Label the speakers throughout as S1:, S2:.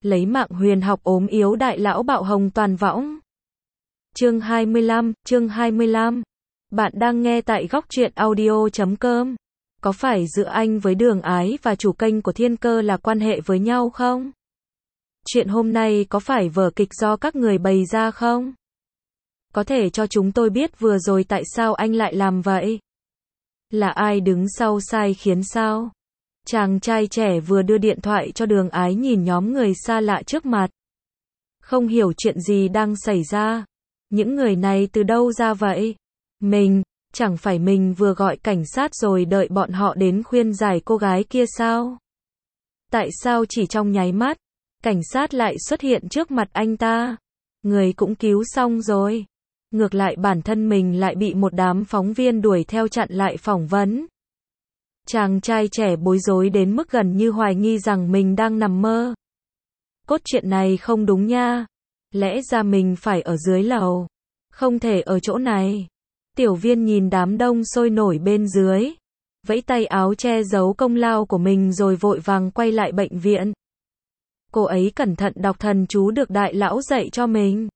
S1: lấy mạng huyền học ốm yếu đại lão bạo hồng toàn võng. Chương 25. Bạn đang nghe tại góc truyện audio.com. Có phải giữa anh với Đường Ái và chủ kênh của Thiên Cơ là quan hệ với nhau không? Chuyện hôm nay có phải vở kịch do các người bày ra không? Có thể cho chúng tôi biết vừa rồi tại sao anh lại làm vậy? Là ai đứng sau sai khiến sao? Chàng trai trẻ vừa đưa điện thoại cho Đường Ái nhìn nhóm người xa lạ trước mặt. Không hiểu chuyện gì đang xảy ra. Những người này từ đâu ra vậy? Chẳng phải mình vừa gọi cảnh sát rồi đợi bọn họ đến khuyên giải cô gái kia sao? Tại sao chỉ trong nháy mắt, cảnh sát lại xuất hiện trước mặt anh ta? Người cũng cứu xong rồi. Ngược lại bản thân mình lại bị một đám phóng viên đuổi theo chặn lại phỏng vấn. Chàng trai trẻ bối rối đến mức gần như hoài nghi rằng mình đang nằm mơ. Cốt truyện này không đúng nha. Lẽ ra mình phải ở dưới lầu. Không thể ở chỗ này. Tiểu Viên nhìn đám đông sôi nổi bên dưới. Vẫy tay áo che giấu công lao của mình rồi vội vàng quay lại bệnh viện. Cô ấy cẩn thận đọc thần chú được đại lão dạy cho mình.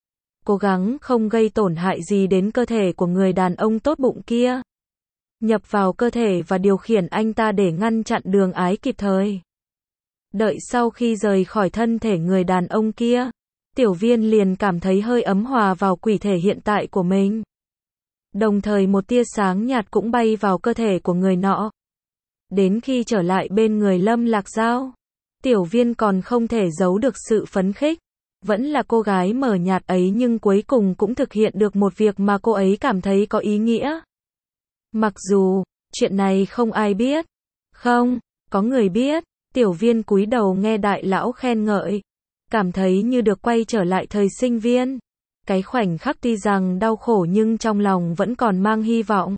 S1: Cố gắng không gây tổn hại gì đến cơ thể của người đàn ông tốt bụng kia. Nhập vào cơ thể và điều khiển anh ta để ngăn chặn Đường Ái kịp thời. Đợi sau khi rời khỏi thân thể người đàn ông kia, Tiểu Viên liền cảm thấy hơi ấm hòa vào quỷ thể hiện tại của mình. Đồng thời một tia sáng nhạt cũng bay vào cơ thể của người nọ. Đến khi trở lại bên người Lâm Lạc Giao, Tiểu Viên còn không thể giấu được sự phấn khích. Vẫn là cô gái mờ nhạt ấy nhưng cuối cùng cũng thực hiện được một việc mà cô ấy cảm thấy có ý nghĩa. Mặc dù, chuyện này không ai biết. Không, có người biết. Tiểu Viên cúi đầu nghe đại lão khen ngợi. Cảm thấy như được quay trở lại thời sinh viên. Cái khoảnh khắc tuy rằng đau khổ nhưng trong lòng vẫn còn mang hy vọng.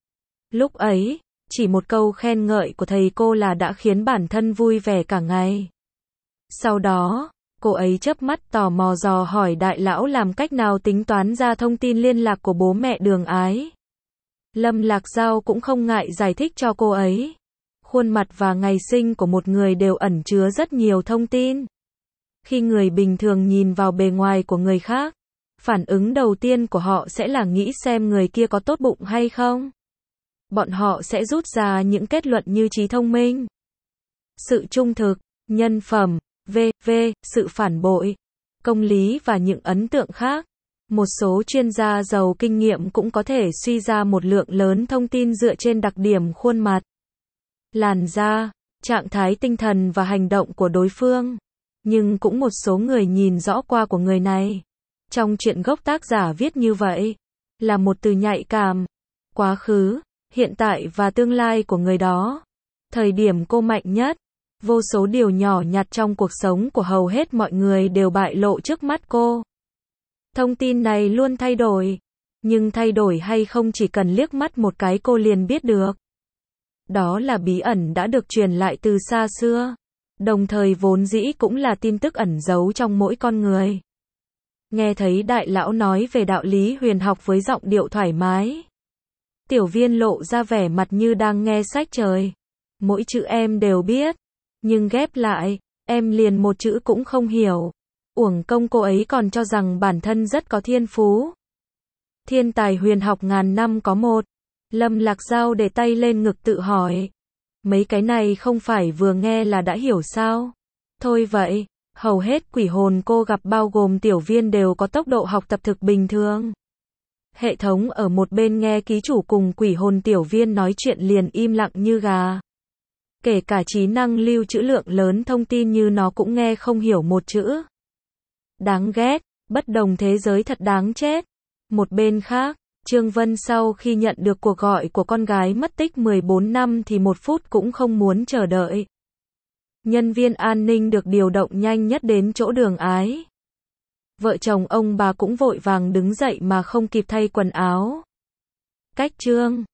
S1: Lúc ấy, chỉ một câu khen ngợi của thầy cô là đã khiến bản thân vui vẻ cả ngày. Sau đó, cô ấy chớp mắt tò mò dò hỏi đại lão làm cách nào tính toán ra thông tin liên lạc của bố mẹ Đường Ái. Lâm Lạc Giao cũng không ngại giải thích cho cô ấy. Khuôn mặt và ngày sinh của một người đều ẩn chứa rất nhiều thông tin. Khi người bình thường nhìn vào bề ngoài của người khác, phản ứng đầu tiên của họ sẽ là nghĩ xem người kia có tốt bụng hay không. Bọn họ sẽ rút ra những kết luận như trí thông minh, sự trung thực, nhân phẩm, sự phản bội, công lý và những ấn tượng khác. Một số chuyên gia giàu kinh nghiệm cũng có thể suy ra một lượng lớn thông tin dựa trên đặc điểm khuôn mặt, làn da, trạng thái tinh thần và hành động của đối phương. Nhưng cũng một số người nhìn rõ qua của người này. Trong truyện gốc tác giả viết như vậy, là một từ nhạy cảm, quá khứ, hiện tại và tương lai của người đó. Thời điểm cô mạnh nhất, vô số điều nhỏ nhặt trong cuộc sống của hầu hết mọi người đều bại lộ trước mắt cô. Thông tin này luôn thay đổi, nhưng thay đổi hay không chỉ cần liếc mắt một cái cô liền biết được. Đó là bí ẩn đã được truyền lại từ xa xưa, đồng thời vốn dĩ cũng là tin tức ẩn giấu trong mỗi con người. Nghe thấy đại lão nói về đạo lý huyền học với giọng điệu thoải mái, Tiểu Viên lộ ra vẻ mặt như đang nghe sách trời. Mỗi chữ em đều biết, nhưng ghép lại, em liền một chữ cũng không hiểu. Uổng công cô ấy còn cho rằng bản thân rất có thiên phú. Thiên tài huyền học ngàn năm có một. Lâm Lạc Giao để tay lên ngực tự hỏi. Mấy cái này không phải vừa nghe là đã hiểu sao? Thôi vậy, hầu hết quỷ hồn cô gặp bao gồm Tiểu Viên đều có tốc độ học tập thực bình thường. Hệ thống ở một bên nghe ký chủ cùng quỷ hồn Tiểu Viên nói chuyện liền im lặng như gà. Kể cả trí năng lưu trữ lượng lớn thông tin như nó cũng nghe không hiểu một chữ. Đáng ghét, bất đồng thế giới thật đáng chết. Một bên khác, Trương Vân sau khi nhận được cuộc gọi của con gái mất tích 14 năm thì một phút cũng không muốn chờ đợi. Nhân viên an ninh được điều động nhanh nhất đến chỗ Đường Ái. Vợ chồng ông bà cũng vội vàng đứng dậy mà không kịp thay quần áo. Cách Trương